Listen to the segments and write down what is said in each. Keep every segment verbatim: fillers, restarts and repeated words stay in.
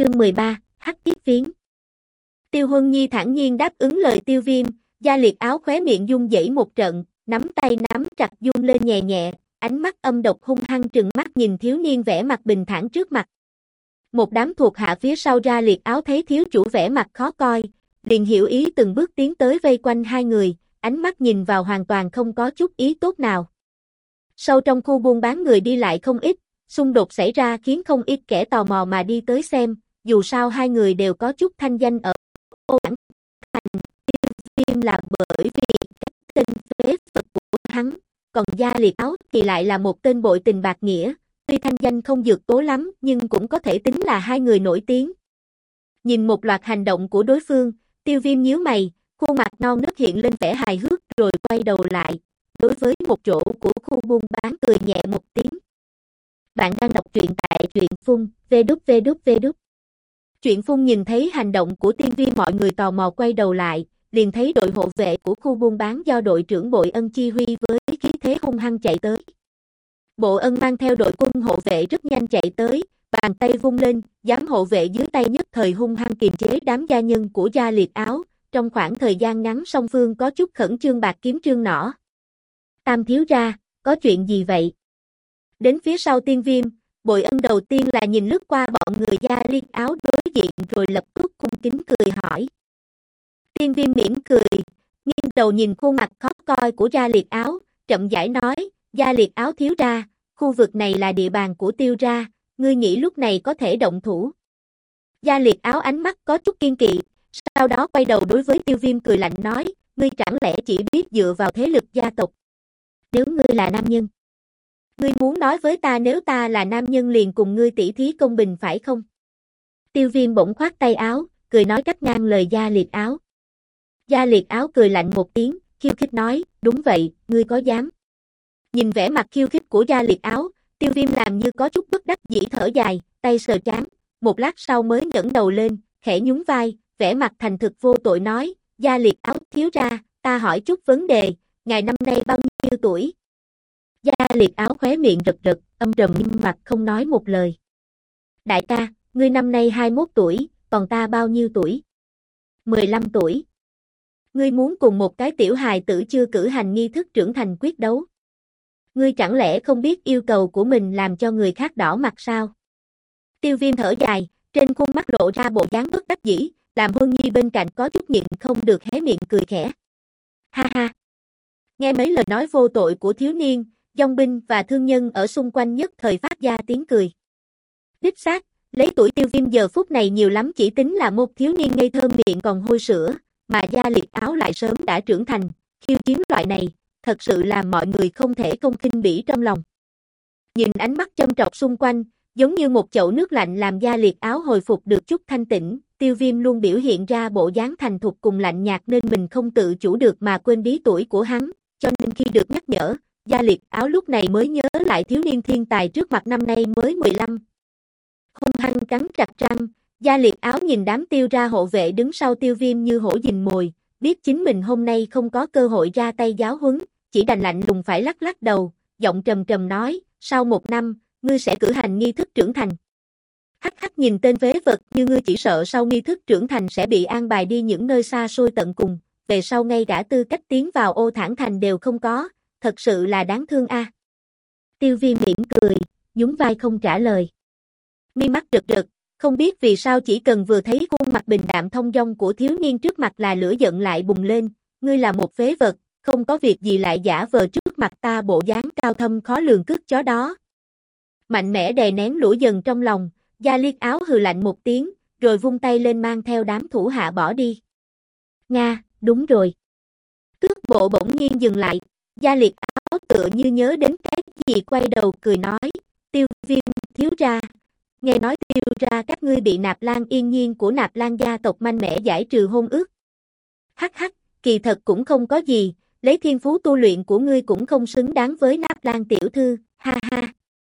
Chương mười ba, Hắc Kiếp Phiến. Tiêu Huân Nhi thản nhiên đáp ứng lời Tiêu Viêm, Gia Liệt Áo khóe miệng run rẩy một trận, nắm tay nắm chặt run lên nhẹ nhẹ, ánh mắt âm độc hung hăng trừng mắt nhìn thiếu niên vẻ mặt bình thản trước mặt. Một đám thuộc hạ phía sau Gia Liệt Áo thấy thiếu chủ vẻ mặt khó coi, liền hiểu ý từng bước tiến tới vây quanh hai người, ánh mắt nhìn vào hoàn toàn không có chút ý tốt nào. Sâu trong khu buôn bán người đi lại không ít, xung đột xảy ra khiến không ít kẻ tò mò mà đi tới xem, dù sao hai người đều có chút thanh danh ở Ô Đảng Thành. Tiêu Viêm là bởi vì cái tên phế vật của hắn, còn Gia Liệt Áo thì lại là một tên bội tình bạc nghĩa, tuy thanh danh không dược tố lắm nhưng cũng có thể tính là hai người nổi tiếng. Nhìn một loạt hành động của đối phương, Tiêu Viêm nhíu mày, khuôn mặt non nớt hiện lên vẻ hài hước rồi quay đầu lại, đối với một chỗ của khu buôn bán cười nhẹ một tiếng. Bạn đang đọc truyện tại truyện phun, vê-đút-vê-đút-vê-đút. Truyện phun nhìn thấy hành động của Tiêu Viêm, mọi người tò mò quay đầu lại, liền thấy đội hộ vệ của khu buôn bán do đội trưởng Bội Ân chi huy với khí thế hung hăng chạy tới. Bộ Ân mang theo đội quân hộ vệ rất nhanh chạy tới, bàn tay vung lên, giám hộ vệ dưới tay nhất thời hung hăng kiềm chế đám gia nhân của Gia Liệt Áo, trong khoảng thời gian ngắn song phương có chút khẩn trương bạc kiếm trương nỏ. Tam thiếu ra, có chuyện gì vậy? Đến phía sau Tiên Viêm, Bội Ân đầu tiên là nhìn lướt qua bọn người Gia Liệt Áo đối diện rồi lập tức cung kính cười hỏi. Tiên Viêm mỉm cười, nghiêng đầu nhìn khuôn mặt khó coi của Gia Liệt Áo, chậm rãi nói, Gia Liệt Áo thiếu ra, khu vực này là địa bàn của Tiêu ra, ngươi nghĩ lúc này có thể động thủ? Gia Liệt Áo ánh mắt có chút kiên kỵ, sau đó quay đầu đối với Tiêu Viêm cười lạnh nói, ngươi chẳng lẽ chỉ biết dựa vào thế lực gia tộc? Nếu ngươi là nam nhân, ngươi muốn nói với ta nếu ta là nam nhân liền cùng ngươi tỉ thí công bình phải không? Tiêu Viêm bỗng khoát tay áo, cười nói cắt ngang lời Gia Liệt Áo. Gia Liệt Áo cười lạnh một tiếng, khiêu khích nói, đúng vậy, ngươi có dám? Nhìn vẻ mặt khiêu khích của Gia Liệt Áo, Tiêu Viêm làm như có chút bất đắc dĩ thở dài, tay sờ trán, một lát sau mới ngẩng đầu lên, khẽ nhún vai, vẻ mặt thành thực vô tội nói, Gia Liệt Áo thiếu ra, ta hỏi chút vấn đề, ngài năm nay bao nhiêu tuổi? Gia Liệt Áo khóe miệng rực rực, âm trầm im mặt không nói một lời. Đại ca, ngươi năm nay hai mươi mốt tuổi, còn ta bao nhiêu tuổi? mười lăm tuổi. Ngươi muốn cùng một cái tiểu hài tử chưa cử hành nghi thức trưởng thành quyết đấu? Ngươi chẳng lẽ không biết yêu cầu của mình làm cho người khác đỏ mặt sao? Tiêu Viêm thở dài, trên khuôn mắt lộ ra bộ dáng bất đắc dĩ, làm Huân Nhi bên cạnh có chút nhịn không được hé miệng cười khẽ. Ha ha. Nghe mấy lời nói vô tội của thiếu niên, dòng binh và thương nhân ở xung quanh nhất thời phát ra tiếng cười. Đích xác, lấy tuổi Tiêu Viêm giờ phút này nhiều lắm chỉ tính là một thiếu niên ngây thơ miệng còn hôi sữa, mà Gia Liệt Áo lại sớm đã trưởng thành, khiêu chiến loại này, thật sự làm mọi người không thể không khinh bỉ trong lòng. Nhìn ánh mắt châm trọc xung quanh, giống như một chậu nước lạnh làm Gia Liệt Áo hồi phục được chút thanh tĩnh, Tiêu Viêm luôn biểu hiện ra bộ dáng thành thục cùng lạnh nhạt nên mình không tự chủ được mà quên đi tuổi của hắn, cho nên khi được nhắc nhở, Gia Liệt Áo lúc này mới nhớ lại thiếu niên thiên tài trước mặt năm nay mới mười lăm. Hung hăng cắn chặt răng, Gia Liệt Áo nhìn đám Tiêu ra hộ vệ đứng sau Tiêu Viêm như hổ rình mồi, biết chính mình hôm nay không có cơ hội ra tay giáo huấn, chỉ đành lạnh lùng phải lắc lắc đầu, giọng trầm trầm nói, sau một năm, ngươi sẽ cử hành nghi thức trưởng thành. Hắc hắc nhìn tên phế vật như ngươi chỉ sợ sau nghi thức trưởng thành sẽ bị an bài đi những nơi xa xôi tận cùng, về sau ngay cả tư cách tiến vào Ô Thản Thành đều không có, thật sự là đáng thương a. À. Tiêu Viêm mỉm cười, nhún vai không trả lời. Mi mắt rực rực, không biết vì sao chỉ cần vừa thấy khuôn mặt bình đạm thông dong của thiếu niên trước mặt là lửa giận lại bùng lên, ngươi là một phế vật, không có việc gì lại giả vờ trước mặt ta bộ dáng cao thâm khó lường cứt chó đó. Mạnh mẽ đè nén lửa dần trong lòng, Gia Liệt Áo hừ lạnh một tiếng, rồi vung tay lên mang theo đám thủ hạ bỏ đi. Nga, đúng rồi. Cước bộ bỗng nhiên dừng lại, Gia Liệt Áo tựa như nhớ đến cái gì quay đầu cười nói, Tiêu Viêm thiếu ra. Nghe nói Tiêu ra các ngươi bị Nạp Lan Yên Nhiên của Nạp Lan gia tộc mạnh mẽ giải trừ hôn ước. Hắc hắc, kỳ thật cũng không có gì, lấy thiên phú tu luyện của ngươi cũng không xứng đáng với Nạp Lan tiểu thư, ha ha.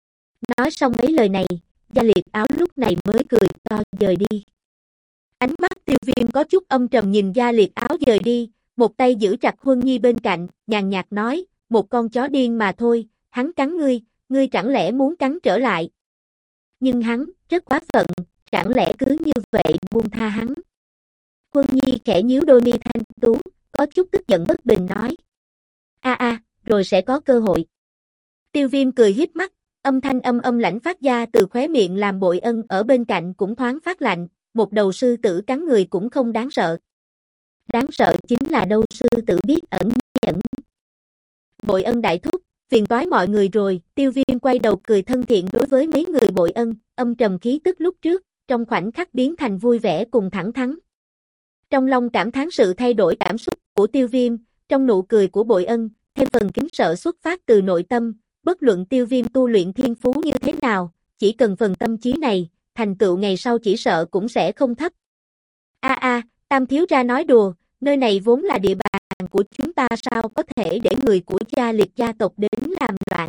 Nói xong mấy lời này, Gia Liệt Áo lúc này mới cười to rời đi. Ánh mắt Tiêu Viêm có chút âm trầm nhìn Gia Liệt Áo rời đi, một tay giữ chặt Huân Nhi bên cạnh, nhàn nhạt nói, một con chó điên mà thôi, hắn cắn ngươi, ngươi chẳng lẽ muốn cắn trở lại? Nhưng hắn, rất quá phận, chẳng lẽ cứ như vậy buông tha hắn? Huân Nhi khẽ nhíu đôi mi thanh tú, có chút tức giận bất bình nói. A a, à, rồi sẽ có cơ hội. Tiêu Viêm cười híp mắt, âm thanh âm âm lãnh phát ra từ khóe miệng làm Bội Ân ở bên cạnh cũng thoáng phát lạnh, một đầu sư tử cắn người cũng không đáng sợ. Đáng sợ chính là đâu sư tử biết ẩn nhẫn. Bội Ân đại thúc, phiền toái mọi người rồi, Tiêu Viêm quay đầu cười thân thiện đối với mấy người Bội Ân, âm trầm khí tức lúc trước, trong khoảnh khắc biến thành vui vẻ cùng thẳng thắn. Trong lòng cảm thán sự thay đổi cảm xúc của Tiêu Viêm, trong nụ cười của Bội Ân, thêm phần kính sợ xuất phát từ nội tâm, bất luận Tiêu Viêm tu luyện thiên phú như thế nào, chỉ cần phần tâm trí này, thành tựu ngày sau chỉ sợ cũng sẽ không thấp. A a, Tam thiếu ra nói đùa, nơi này vốn là địa bàn của chúng ta sao có thể để người của gia liệt gia tộc đến làm loạn.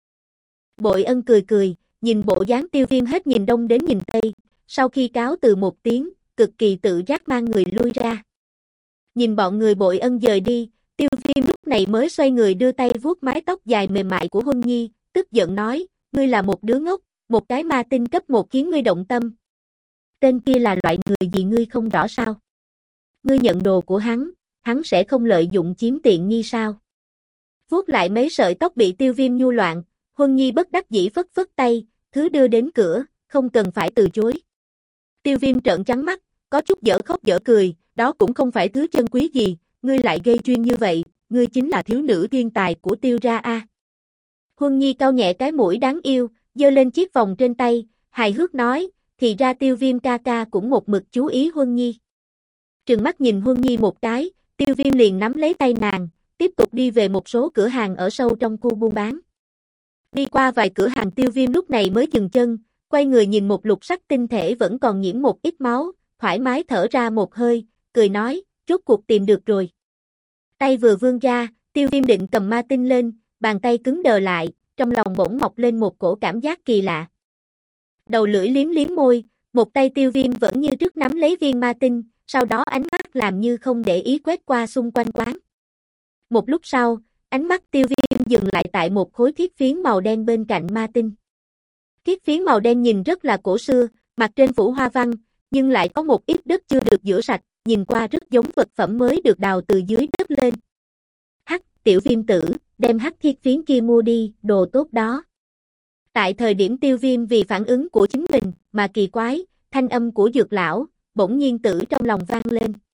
Bội Ân cười cười, nhìn bộ dáng Tiêu Viêm hết nhìn đông đến nhìn tây, sau khi cáo từ một tiếng, cực kỳ tự giác mang người lui ra. Nhìn bọn người Bội Ân dời đi, Tiêu Viêm lúc này mới xoay người đưa tay vuốt mái tóc dài mềm mại của Huân Nhi, tức giận nói, ngươi là một đứa ngốc, một cái ma tinh cấp một khiến ngươi động tâm. Tên kia là loại người gì ngươi không rõ sao? Ngươi nhận đồ của hắn, hắn sẽ không lợi dụng chiếm tiện nghi sao? Vuốt lại mấy sợi tóc bị Tiêu Viêm nhu loạn, Huân Nhi bất đắc dĩ phất phất tay, thứ đưa đến cửa, không cần phải từ chối. Tiêu Viêm trợn trắng mắt, có chút dở khóc dở cười, đó cũng không phải thứ chân quý gì, ngươi lại gây chuyên như vậy, ngươi chính là thiếu nữ thiên tài của Tiêu ra a. À. Huân Nhi cau nhẹ cái mũi đáng yêu, giơ lên chiếc vòng trên tay, hài hước nói, thì ra Tiêu Viêm ca ca cũng một mực chú ý Huân Nhi. Trừng mắt nhìn Huân Nhi một cái, Tiêu Viêm liền nắm lấy tay nàng, tiếp tục đi về một số cửa hàng ở sâu trong khu buôn bán. Đi qua vài cửa hàng Tiêu Viêm lúc này mới dừng chân, quay người nhìn một lục sắc tinh thể vẫn còn nhiễm một ít máu, thoải mái thở ra một hơi, cười nói, rốt cuộc tìm được rồi. Tay vừa vươn ra, Tiêu Viêm định cầm ma tinh lên, bàn tay cứng đờ lại, trong lòng bỗng mọc lên một cổ cảm giác kỳ lạ. Đầu lưỡi liếm liếm môi, một tay Tiêu Viêm vẫn như trước nắm lấy viên ma tinh, sau đó ánh mắt làm như không để ý quét qua xung quanh quán. Một lúc sau, ánh mắt Tiêu Viêm dừng lại tại một khối thiết phiến màu đen bên cạnh ma tinh. Thiết phiến màu đen nhìn rất là cổ xưa, mặt trên phủ hoa văn, nhưng lại có một ít đất chưa được rửa sạch, nhìn qua rất giống vật phẩm mới được đào từ dưới đất lên. Hắc, Tiểu Viêm tử, đem hắc thiết phiến kia mua đi, đồ tốt đó. Tại thời điểm Tiêu Viêm vì phản ứng của chính mình mà kỳ quái, thanh âm của Dược lão bỗng nhiên tử trong lòng vang lên.